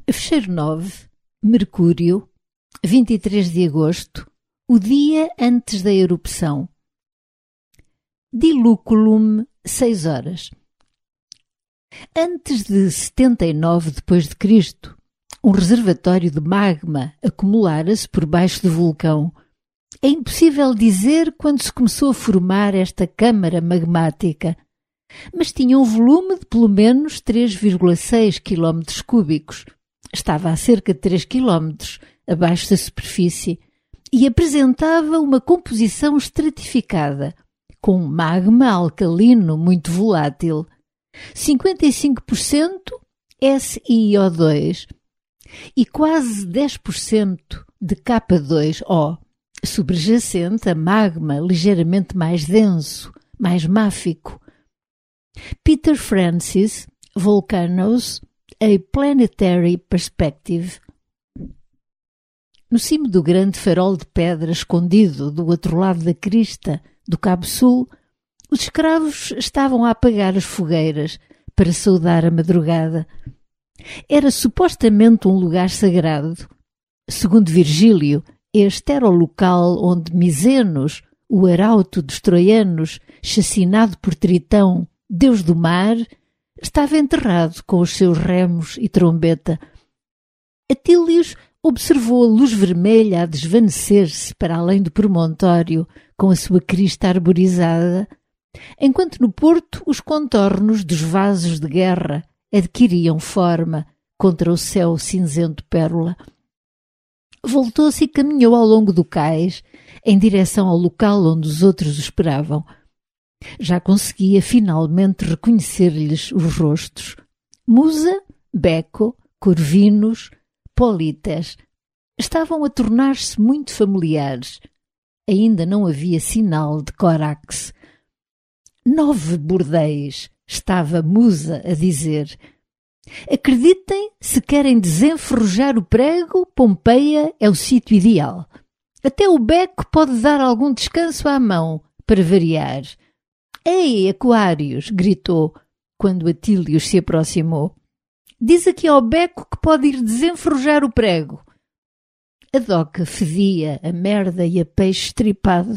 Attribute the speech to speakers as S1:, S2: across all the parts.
S1: Fecheiro 9, Mercúrio, 23 de agosto, o dia antes da erupção. Diluculum, 6 horas. Antes de 79 d.C., um reservatório de magma acumulara-se por baixo do vulcão. É impossível dizer quando se começou a formar esta câmara magmática, mas tinha um volume de pelo menos 3,6 km cúbicos. Estava a cerca de 3 km abaixo da superfície e apresentava uma composição estratificada, com magma alcalino muito volátil, 55% SiO2 e quase 10% de K2O, subjacente a magma ligeiramente mais denso, mais máfico. Peter Francis, Volcanoes, A Planetary Perspective. No cimo do grande farol de pedra escondido do outro lado da crista do Cabo Sul, os escravos estavam a apagar as fogueiras para saudar a madrugada. Era supostamente um lugar sagrado. Segundo Virgílio, este era o local onde Misenos, o arauto dos troianos, chacinado por Tritão, deus do mar, estava enterrado com os seus remos e trombeta. Atílios observou a luz vermelha a desvanecer-se para além do promontório com a sua crista arborizada, enquanto no porto os contornos dos vasos de guerra adquiriam forma contra o céu cinzento pérola. Voltou-se e caminhou ao longo do cais, em direção ao local onde os outros o esperavam. Já conseguia finalmente reconhecer-lhes os rostos. Musa, Beco, Corvinos, Polites estavam a tornar-se muito familiares. Ainda não havia sinal de Corax. 9 bordéis, estava Musa a dizer. Acreditem, se querem desenferrujar o prego, Pompeia é o sítio ideal. Até o Beco pode dar algum descanso à mão, para variar. Ei, Aquários! Gritou, quando Atílios se aproximou. Diz aqui ao Beco que pode ir desenferrujar o prego. A doca fedia a merda e a peixe estripado.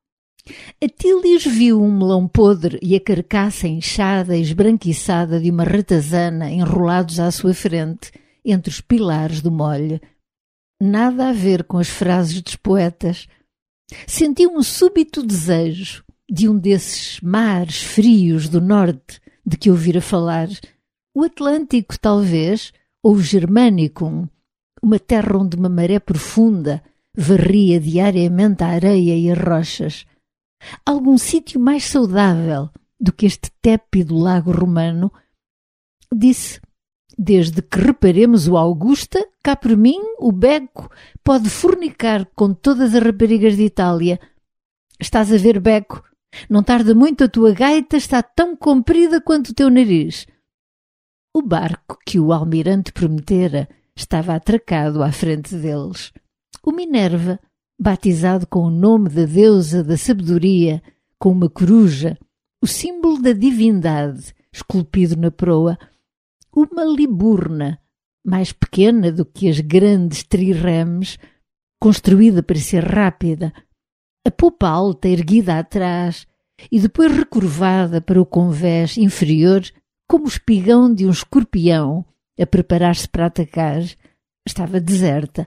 S1: Atílios viu um melão podre e a carcaça inchada e esbranquiçada de uma ratazana enrolados à sua frente, entre os pilares do molho. Nada a ver com as frases dos poetas. Sentiu um súbito desejo de um desses mares frios do norte de que ouvira falar. O Atlântico, talvez, ou o Germanicum, uma terra onde uma maré profunda varria diariamente a areia e as rochas. Algum sítio mais saudável do que este tépido lago romano? Disse, desde que reparemos o Augusta, cá por mim, o Beco pode fornicar com todas as raparigas de Itália. Estás a ver, Beco? Não tarda muito, a tua gaita está tão comprida quanto o teu nariz. O barco que o almirante prometera estava atracado à frente deles. O Minerva, batizado com o nome da deusa da sabedoria, com uma coruja, o símbolo da divindade, esculpido na proa. Uma liburna, mais pequena do que as grandes triremes, construída para ser rápida, a popa alta erguida atrás e depois recurvada para o convés inferior, como o espigão de um escorpião a preparar-se para atacar, estava deserta.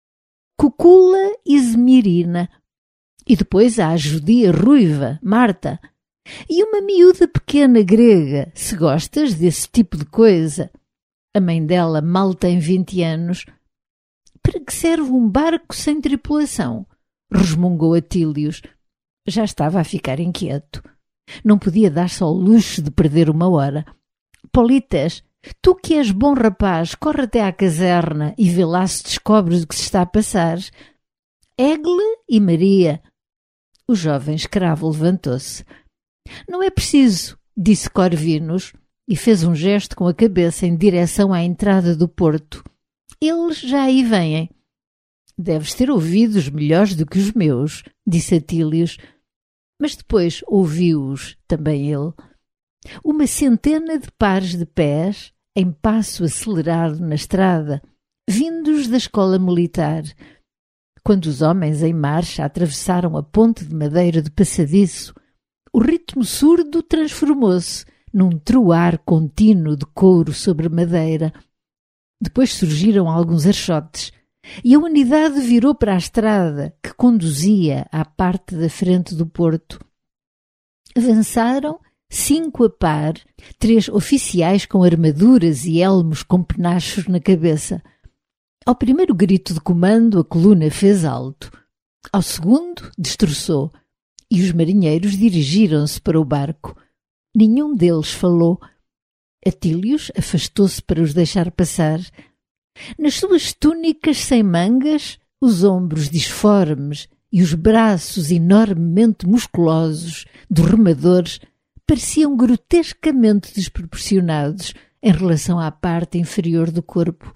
S1: Cucula Esmirina, e depois há a judia ruiva, Marta, e uma miúda pequena grega, se gostas desse tipo de coisa. A mãe dela mal tem 20 anos. Para que serve um barco sem tripulação? Resmungou Atílios. Já estava a ficar inquieto. Não podia dar-se ao luxo de perder uma hora. Polites, tu que és bom rapaz, corre até à caserna e vê lá se descobres o que se está a passar. Egle e Maria. O jovem escravo levantou-se. Não é preciso, disse Corvinos, e fez um gesto com a cabeça em direção à entrada do porto. Eles já aí vêm. Deves ter ouvidos melhores do que os meus, disse Atílios, mas depois ouviu-os também ele. Uma centena de pares de pés, em passo acelerado na estrada, vindos da escola militar. Quando os homens em marcha atravessaram a ponte de madeira de passadiço, o ritmo surdo transformou-se num troar contínuo de couro sobre madeira. Depois surgiram alguns archotes e a unidade virou para a estrada que conduzia à parte da frente do porto. Avançaram 5 a par, 3 oficiais com armaduras e elmos com penachos na cabeça. Ao primeiro grito de comando, a coluna fez alto. Ao segundo, destroçou, e os marinheiros dirigiram-se para o barco. Nenhum deles falou. Atílios afastou-se para os deixar passar. Nas suas túnicas sem mangas, os ombros disformes e os braços enormemente musculosos dos remadores pareciam grotescamente desproporcionados em relação à parte inferior do corpo.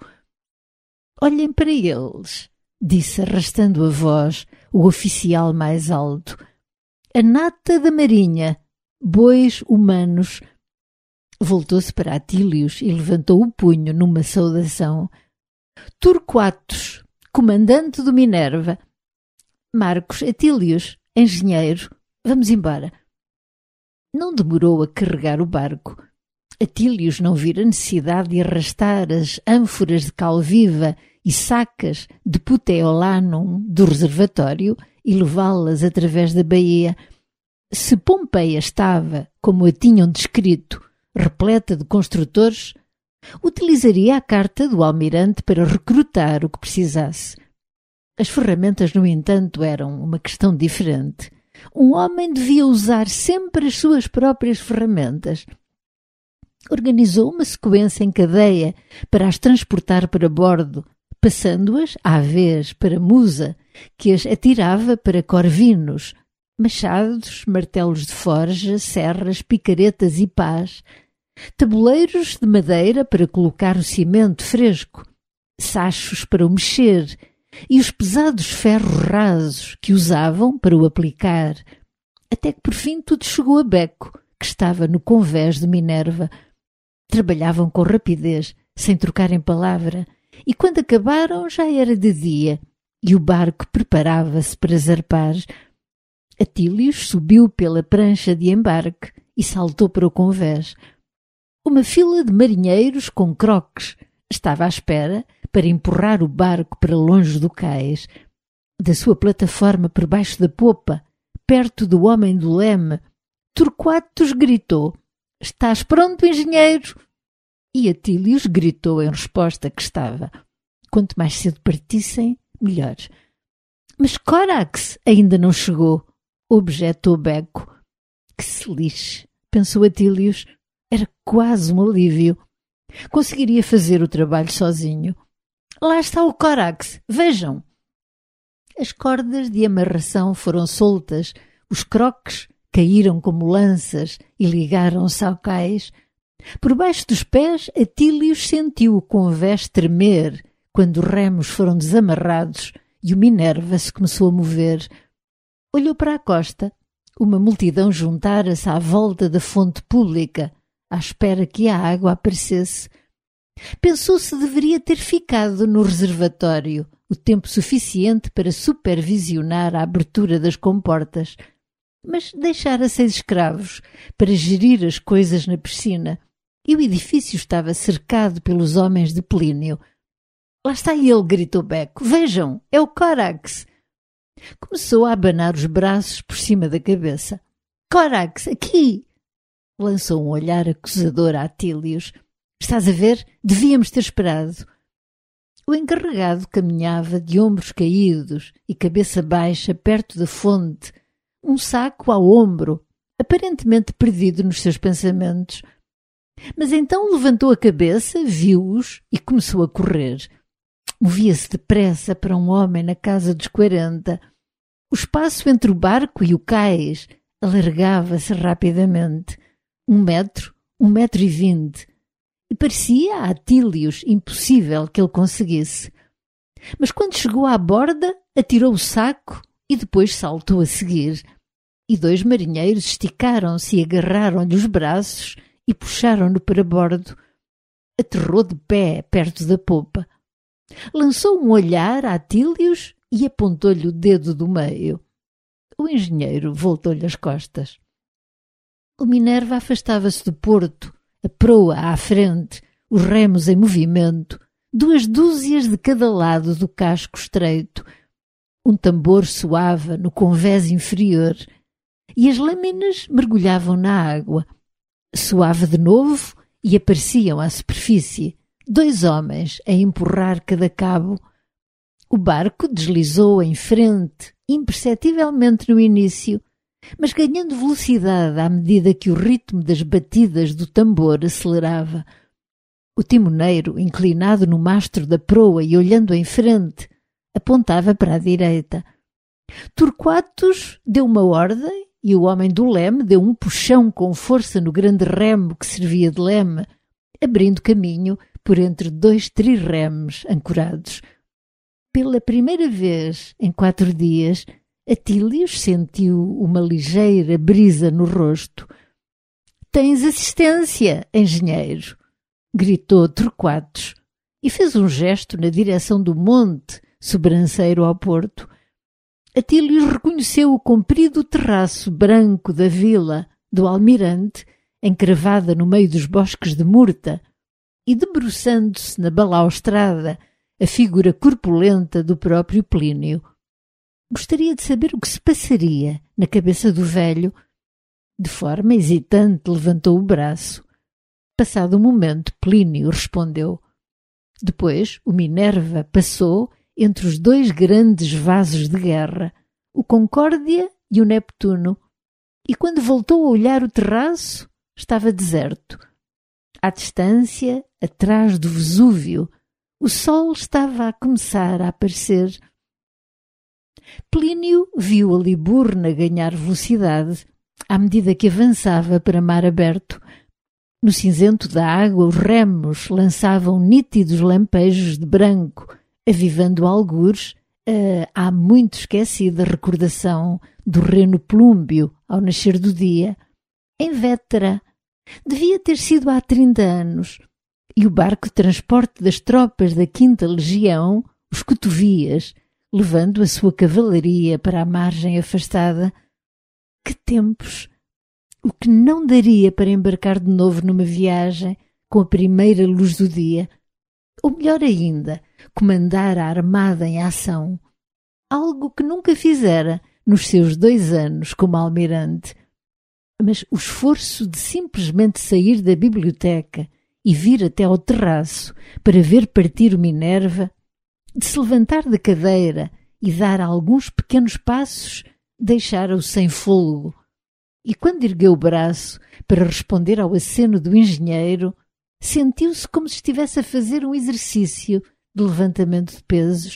S1: «Olhem para eles», disse arrastando a voz o oficial mais alto. «A nata da marinha, bois humanos». Voltou-se para Atílios e levantou o punho numa saudação. «Torquatus, comandante do Minerva. Marcos Atílios, engenheiro. Vamos embora». Não demorou a carregar o barco. Atílios não vira necessidade de arrastar as ânforas de cal viva e sacas de puteolanum do reservatório e levá-las através da baía. Se Pompeia estava, como a tinham descrito, repleta de construtores, utilizaria a carta do almirante para recrutar o que precisasse. As ferramentas, no entanto, eram uma questão diferente. Um homem devia usar sempre as suas próprias ferramentas. Organizou uma sequência em cadeia para as transportar para bordo, passando-as à vez para Musa, que as atirava para Corvinos, machados, martelos de forja, serras, picaretas e pás, tabuleiros de madeira para colocar o cimento fresco, sachos para o mexer e os pesados ferros rasos que usavam para o aplicar, até que por fim tudo chegou a Beco, que estava no convés de Minerva. Trabalhavam com rapidez, sem trocarem palavra, e quando acabaram já era de dia, e o barco preparava-se para zarpar. Atílios subiu pela prancha de embarque e saltou para o convés. Uma fila de marinheiros com croques estava à espera para empurrar o barco para longe do cais. Da sua plataforma por baixo da popa, perto do homem do leme, Torquatus gritou: «Estás pronto, engenheiro?» E Atílios gritou em resposta que estava. Quanto mais cedo partissem, melhor. «Mas Corax ainda não chegou», objetou Beco. «Que se lixe», pensou Atílios. Era quase um alívio. Conseguiria fazer o trabalho sozinho. «Lá está o Corax, vejam!» As cordas de amarração foram soltas, os croques caíram como lanças e ligaram-se ao cais. Por baixo dos pés, Atílios sentiu o convés tremer quando os remos foram desamarrados e o Minerva se começou a mover. Olhou para a costa. Uma multidão juntara-se à volta da fonte pública, à espera que a água aparecesse. Pensou se deveria ter ficado no reservatório o tempo suficiente para supervisionar a abertura das comportas, mas deixara 6 escravos para gerir as coisas na piscina, e o edifício estava cercado pelos homens de Plínio. «Lá está ele», gritou Beco. «Vejam, é o Corax!» Começou a abanar os braços por cima da cabeça. «Corax, aqui!» Lançou um olhar acusador a Atílios. «Estás a ver? Devíamos ter esperado». O encarregado caminhava de ombros caídos e cabeça baixa perto da fonte, um saco ao ombro, aparentemente perdido nos seus pensamentos. Mas então levantou a cabeça, viu-os e começou a correr. Movia-se depressa para um homem na casa dos 40. O espaço entre o barco e o cais alargava-se rapidamente. 1 metro, 1,20 m. E parecia a Atílios impossível que ele conseguisse. Mas quando chegou à borda, atirou o saco e depois saltou a seguir. E 2 marinheiros esticaram-se e agarraram-lhe os braços e puxaram-no para bordo. aterrou de pé perto da popa. Lançou um olhar a Atílios e apontou-lhe o dedo do meio. O engenheiro voltou-lhe as costas. O Minerva afastava-se do porto, a proa à frente, os remos em movimento, 2 dúzias de cada lado do casco estreito. Um tambor soava no convés inferior e as lâminas mergulhavam na água. Soava de novo e apareciam à superfície 2 homens a empurrar cada cabo. O barco deslizou em frente, imperceptivelmente no início, mas ganhando velocidade à medida que o ritmo das batidas do tambor acelerava. O timoneiro, inclinado no mastro da proa e olhando em frente, apontava para a direita. Torquatus deu uma ordem e o homem do leme deu um puxão com força no grande remo que servia de leme, abrindo caminho por entre 2 trirremes ancorados. Pela primeira vez em 4 dias, Atílios sentiu uma ligeira brisa no rosto. «Tens assistência, engenheiro!» gritou Torquatus e fez um gesto na direção do monte, sobranceiro ao porto. Atílios reconheceu o comprido terraço branco da vila do almirante, encravada no meio dos bosques de murta, e debruçando-se na balaustrada, a figura corpulenta do próprio Plínio. Gostaria de saber o que se passaria na cabeça do velho. De forma hesitante levantou o braço. Passado um momento, Plínio respondeu. Depois, o Minerva passou entre os 2 grandes vasos de guerra, o Concórdia e o Neptuno, e quando voltou a olhar o terraço, estava deserto. À distância, atrás do Vesúvio, o sol estava a começar a aparecer. Plínio viu a Liburna ganhar velocidade à medida que avançava para mar aberto. No cinzento da água, os remos lançavam nítidos lampejos de branco, avivando algures a há muito esquecida recordação do reno plúmbio ao nascer do dia. Em Vétera, devia ter sido há 30 anos, e o barco de transporte das tropas da 5ª Legião, os Cotovias, levando a sua cavalaria para a margem afastada. Que tempos! O que não daria para embarcar de novo numa viagem com a primeira luz do dia? Ou melhor ainda, comandar a armada em ação. Algo que nunca fizera nos seus 2 anos como almirante. Mas o esforço de simplesmente sair da biblioteca e vir até ao terraço para ver partir o Minerva, de se levantar da cadeira e dar alguns pequenos passos, deixara-o sem fôlego. E quando ergueu o braço para responder ao aceno do engenheiro, sentiu-se como se estivesse a fazer um exercício de levantamento de pesos.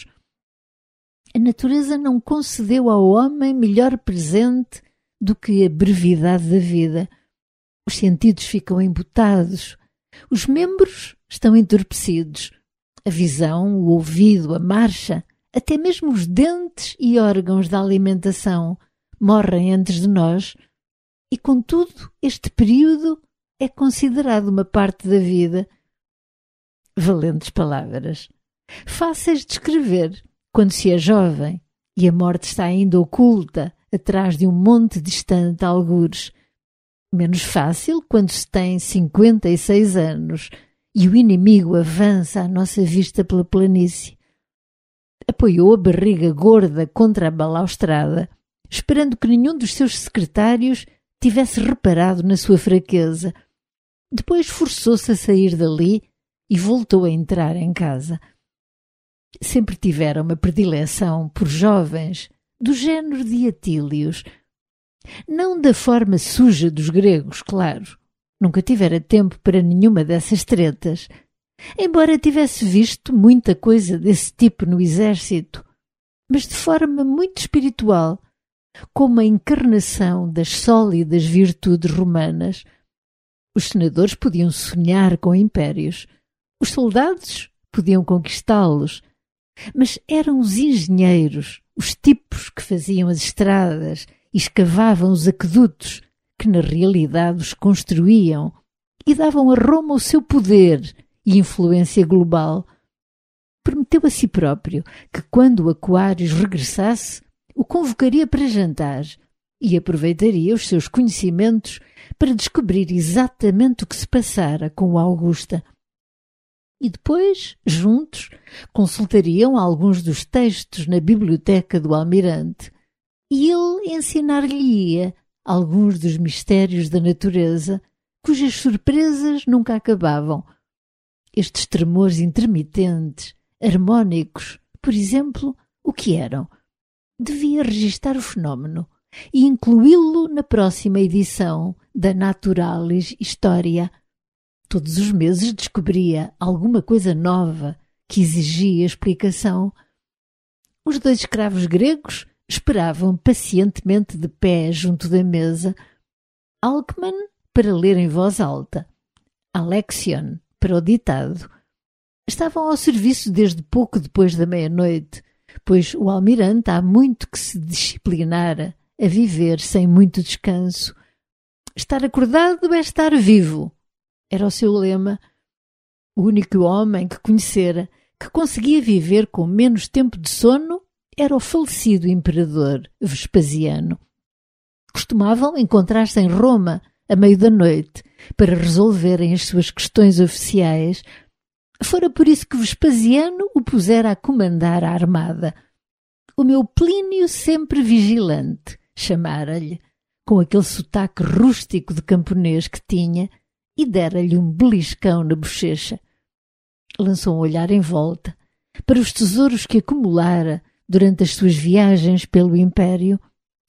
S1: A natureza não concedeu ao homem melhor presente do que a brevidade da vida. Os sentidos ficam embutados, os membros estão entorpecidos, a visão, o ouvido, a marcha, até mesmo os dentes e órgãos da alimentação morrem antes de nós, e contudo este período é considerado uma parte da vida. Valentes palavras, fáceis de escrever quando se é jovem e a morte está ainda oculta atrás de um monte distante a algures. Menos fácil quando se tem 56 anos e o inimigo avança à nossa vista pela planície. Apoiou a barriga gorda contra a balaustrada, esperando que nenhum dos seus secretários tivesse reparado na sua fraqueza. Depois forçou-se a sair dali e voltou a entrar em casa. Sempre tivera uma predileção por jovens do género de Atílios. Não da forma suja dos gregos, claro. Nunca tivera tempo para nenhuma dessas tretas, embora tivesse visto muita coisa desse tipo no exército, mas de forma muito espiritual, como a encarnação das sólidas virtudes romanas. Os senadores podiam sonhar com impérios, os soldados podiam conquistá-los, mas eram os engenheiros, os tipos que faziam as estradas e escavavam os aquedutos, que na realidade os construíam e davam a Roma o seu poder e influência global. Prometeu a si próprio que, quando o Aquários regressasse, o convocaria para jantar e aproveitaria os seus conhecimentos para descobrir exatamente o que se passara com Augusta. E depois, juntos, consultariam alguns dos textos na biblioteca do almirante e ele ensinar-lhe-ia alguns dos mistérios da natureza, cujas surpresas nunca acabavam. Estes tremores intermitentes, harmônicos, por exemplo, o que eram? Devia registar o fenómeno e incluí-lo na próxima edição da Naturalis Historia. Todos os meses descobria alguma coisa nova que exigia explicação. Os dois escravos gregos esperavam pacientemente de pé junto da mesa. Alcman para ler em voz alta, Alexion para o ditado. Estavam ao serviço desde pouco depois da meia-noite, pois o almirante há muito que se disciplinara a viver sem muito descanso. Estar acordado é estar vivo, era o seu lema. O único homem que conhecera que conseguia viver com menos tempo de sono era o falecido imperador Vespasiano. Costumavam encontrar-se em Roma à meio da noite para resolverem as suas questões oficiais. Fora por isso que Vespasiano o pusera a comandar a armada. O meu Plínio sempre vigilante, chamara-lhe, com aquele sotaque rústico de camponês que tinha, e dera-lhe um beliscão na bochecha. Lançou um olhar em volta para os tesouros que acumulara durante as suas viagens pelo Império,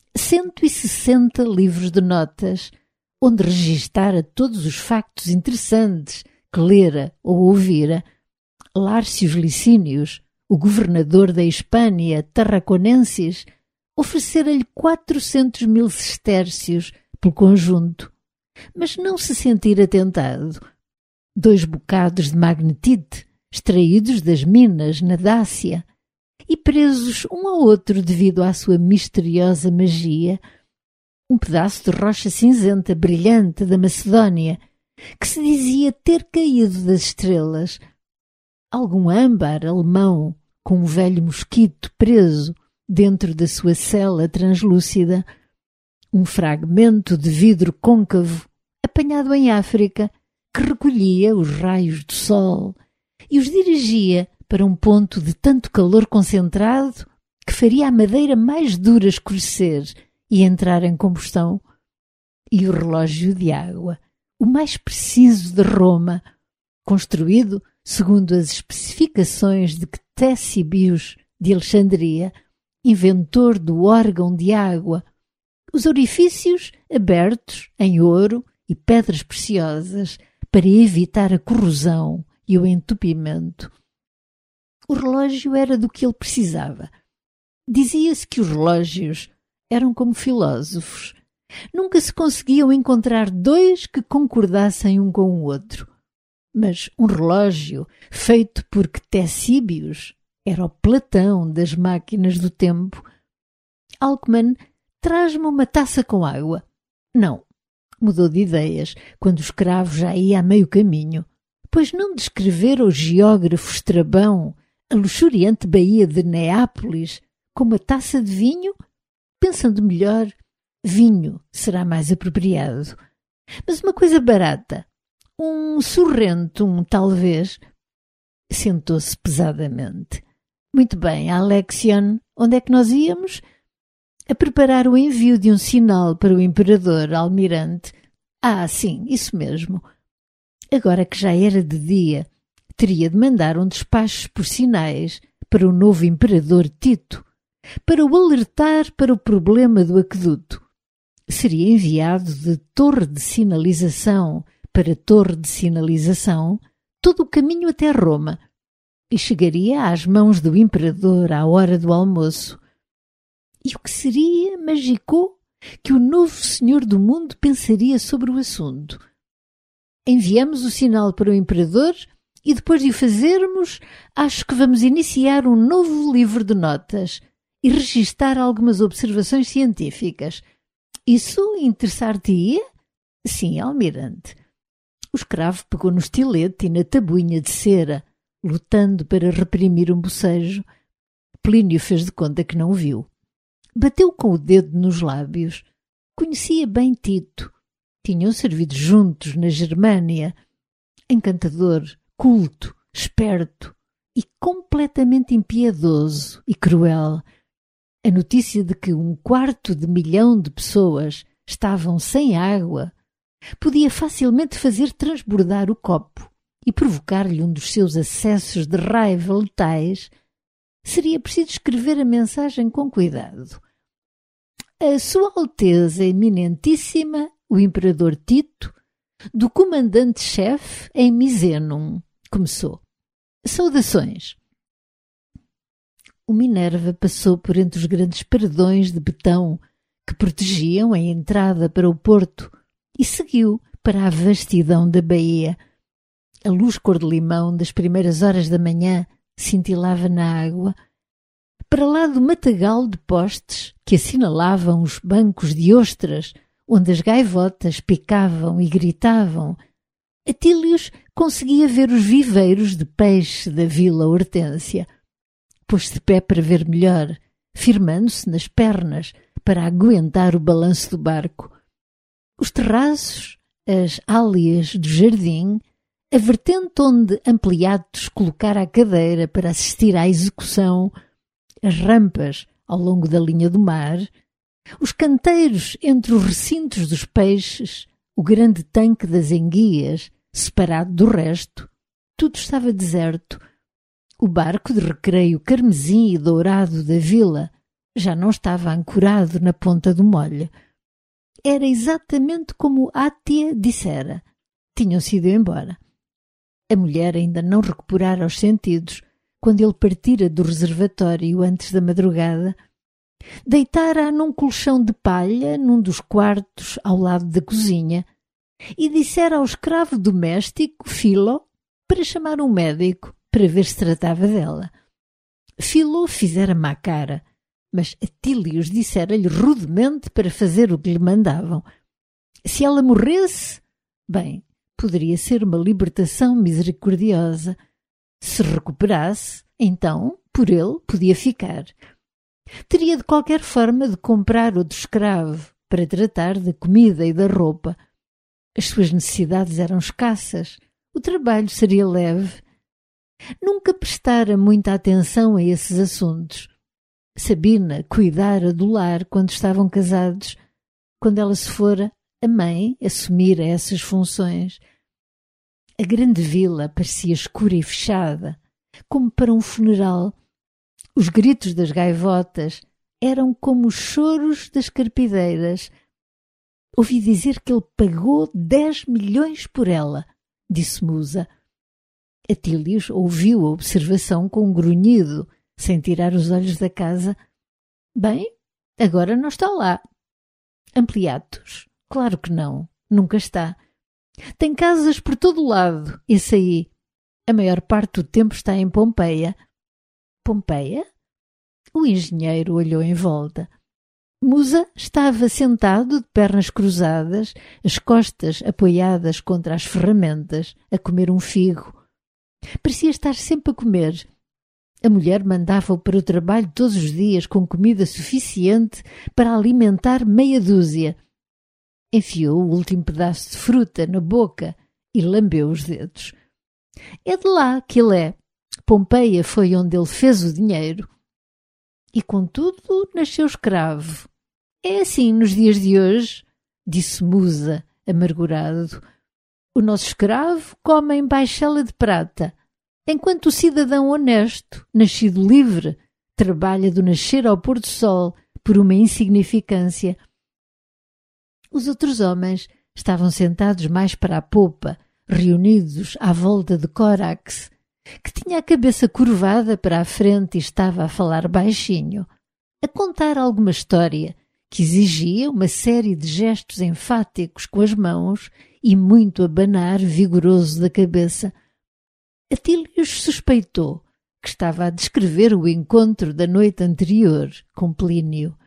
S1: 160 livros de notas, onde registara todos os factos interessantes que lera ou ouvira. Lárcios Licínios, o governador da Hispânia Tarraconensis, oferecera-lhe 400.000 sestércios pelo conjunto, mas não se sentira tentado. 2 bocados de magnetite, extraídos das minas na Dácia, e presos um ao outro devido à sua misteriosa magia, um pedaço de rocha cinzenta brilhante da Macedónia, que se dizia ter caído das estrelas, algum âmbar alemão com um velho mosquito preso dentro da sua cela translúcida, um fragmento de vidro côncavo apanhado em África, que recolhia os raios do sol e os dirigia para um ponto de tanto calor concentrado que faria a madeira mais dura escurecer e entrar em combustão. E o relógio de água, o mais preciso de Roma, construído segundo as especificações de Ctesibios de Alexandria, inventor do órgão de água, os orifícios abertos em ouro e pedras preciosas para evitar a corrosão e o entupimento. O relógio era do que ele precisava. Dizia-se que os relógios eram como filósofos. Nunca se conseguiam encontrar 2 que concordassem um com o outro. Mas um relógio feito por Ctesíbios era o Platão das máquinas do tempo. Alcman, traz-me uma taça com água. Não, mudou de ideias quando o escravo já ia a meio caminho, pois não descrevera o geógrafo Estrabão a luxuriante baía de Neápolis com uma taça de vinho? Pensando melhor, vinho será mais apropriado. Mas uma coisa barata, um sorrentum, talvez. Sentou-se pesadamente. Muito bem, Alexion, onde é que nós íamos? A preparar o envio de um sinal para o imperador almirante. Ah, sim, isso mesmo. Agora que já era de dia, teria de mandar um despacho por sinais para o novo imperador Tito, para o alertar para o problema do aqueduto. Seria enviado de torre de sinalização para torre de sinalização todo o caminho até Roma e chegaria às mãos do imperador à hora do almoço. E o que seria, magicou, que o novo senhor do mundo pensaria sobre o assunto? Enviamos o sinal para o imperador e depois de o fazermos, acho que vamos iniciar um novo livro de notas e registar algumas observações científicas. Isso interessar-te-ia? Sim, almirante. O escravo pegou no estilete e na tabuinha de cera, lutando para reprimir um bocejo. Plínio fez de conta que não o viu. Bateu com o dedo nos lábios. Conhecia bem Tito. Tinham servido juntos na Germânia. Encantador, culto, esperto e completamente impiedoso e cruel. A notícia de que 250 000 de pessoas estavam sem água podia facilmente fazer transbordar o copo e provocar-lhe um dos seus acessos de raiva letais. Seria preciso escrever a mensagem com cuidado. A Sua Alteza Eminentíssima, o Imperador Tito, do Comandante-Chefe em Misenum, começou. Saudações. O Minerva passou por entre os grandes paredões de betão que protegiam a entrada para o porto e seguiu para a vastidão da baía. A luz cor-de-limão das primeiras horas da manhã cintilava na água. Para lá do matagal de postes que assinalavam os bancos de ostras, onde as gaivotas picavam e gritavam, Atílios conseguia ver os viveiros de peixe da Vila Hortência. Pôs-se de pé para ver melhor, firmando-se nas pernas para aguentar o balanço do barco. Os terraços, as áleas do jardim, a vertente onde Ampliatos colocara a cadeira para assistir à execução, as rampas ao longo da linha do mar, os canteiros entre os recintos dos peixes, o grande tanque das enguias, separado do resto, tudo estava deserto. O barco de recreio carmesim e dourado da vila já não estava ancorado na ponta do molho. Era exatamente como Átia dissera. Tinham-se ido embora. A mulher ainda não recuperara os sentidos quando ele partira do reservatório antes da madrugada. Deitara-a num colchão de palha num dos quartos ao lado da cozinha e dissera ao escravo doméstico, Filo, para chamar um médico para ver se tratava dela. Filo fizera má cara, mas Atílios dissera-lhe rudemente para fazer o que lhe mandavam. Se ela morresse, bem, poderia ser uma libertação misericordiosa. Se recuperasse, então, por ele, podia ficar. Teria de qualquer forma de comprar outro escravo para tratar da comida e da roupa. As suas necessidades eram escassas, o trabalho seria leve. Nunca prestara muita atenção a esses assuntos. Sabina cuidara do lar quando estavam casados. Quando ela se fora, a mãe assumira essas funções. A grande vila parecia escura e fechada, como para um funeral. Os gritos das gaivotas eram como os choros das carpideiras. Ouvi dizer que ele pagou 10 milhões por ela, disse Musa. Atílios ouviu a observação com um grunhido, sem tirar os olhos da casa. Bem, agora não está lá. Ampliatos? Claro que não, nunca está. Tem casas por todo o lado, esse aí. A maior parte do tempo está em Pompeia. Pompeia? O engenheiro olhou em volta. Musa estava sentado de pernas cruzadas, as costas apoiadas contra as ferramentas, a comer um figo. Parecia estar sempre a comer. A mulher mandava-o para o trabalho todos os dias com comida suficiente para alimentar meia dúzia. Enfiou o último pedaço de fruta na boca e lambeu os dedos. É de lá que ele é. Pompeia foi onde ele fez o dinheiro. E, contudo, nasceu escravo. É assim nos dias de hoje, disse Musa, amargurado. O nosso escravo come em baixela de prata, enquanto o cidadão honesto, nascido livre, trabalha do nascer ao pôr do sol por uma insignificância. Os outros homens estavam sentados mais para a popa, reunidos à volta de Corax, que tinha a cabeça curvada para a frente e estava a falar baixinho, a contar alguma história que exigia uma série de gestos enfáticos com as mãos e muito abanar vigoroso da cabeça. Atílios suspeitou que estava a descrever o encontro da noite anterior com Plínio.